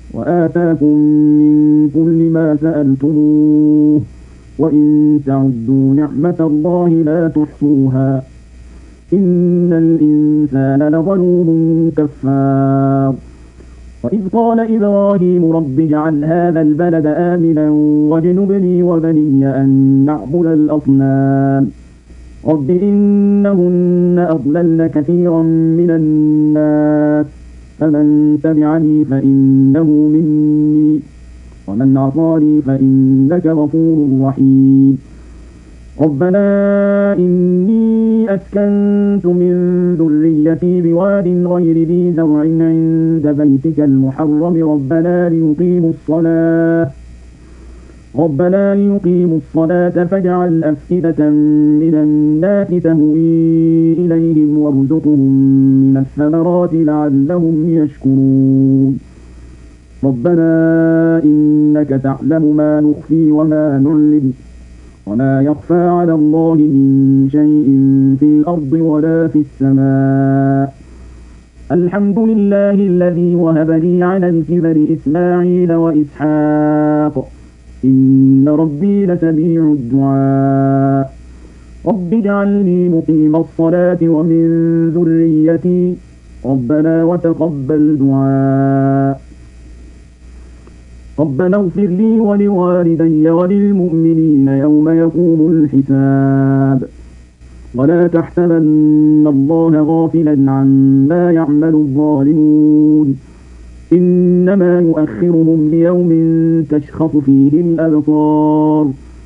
وآتاكم من كل ما سألتموه وإن تعدوا نعمة الله لا تحصوها إن الإنسان لظلوم كفار وإذ قال إبراهيم رب اجعل هذا البلد آمنا واجنبني وبني أن نعبد الأصنام رب إنهن أضللن كثيرا من الناس فمن تبعني فإنه مني ومن عصاني فإنك غفور رحيم ربنا إني أسكنت من ذريتي بواد غير ذي زرع عند بيتك المحرم ربنا ليقيموا الصلاة فاجعل أفئدة من الناس تهوي إليهم وارزقهم من الثمرات لعلهم يشكرون ربنا إنك تعلم ما نخفي وما نعلن وما يخفى على الله من شيء في الأرض ولا في السماء الحمد لله الذي وهب لي على الكبر إسماعيل وإسحاق إن ربي لسميع الدعاء رب اجعلني مقيم الصلاة ومن ذريتي ربنا وتقبل دعاء ربنا اغفر لي ولوالدي وللمؤمنين يوم يقوم الحساب ولا تحسبن الله غافلا عما يعمل الظالمون إنما يؤخرهم ليوم تشخص فيه الأبصار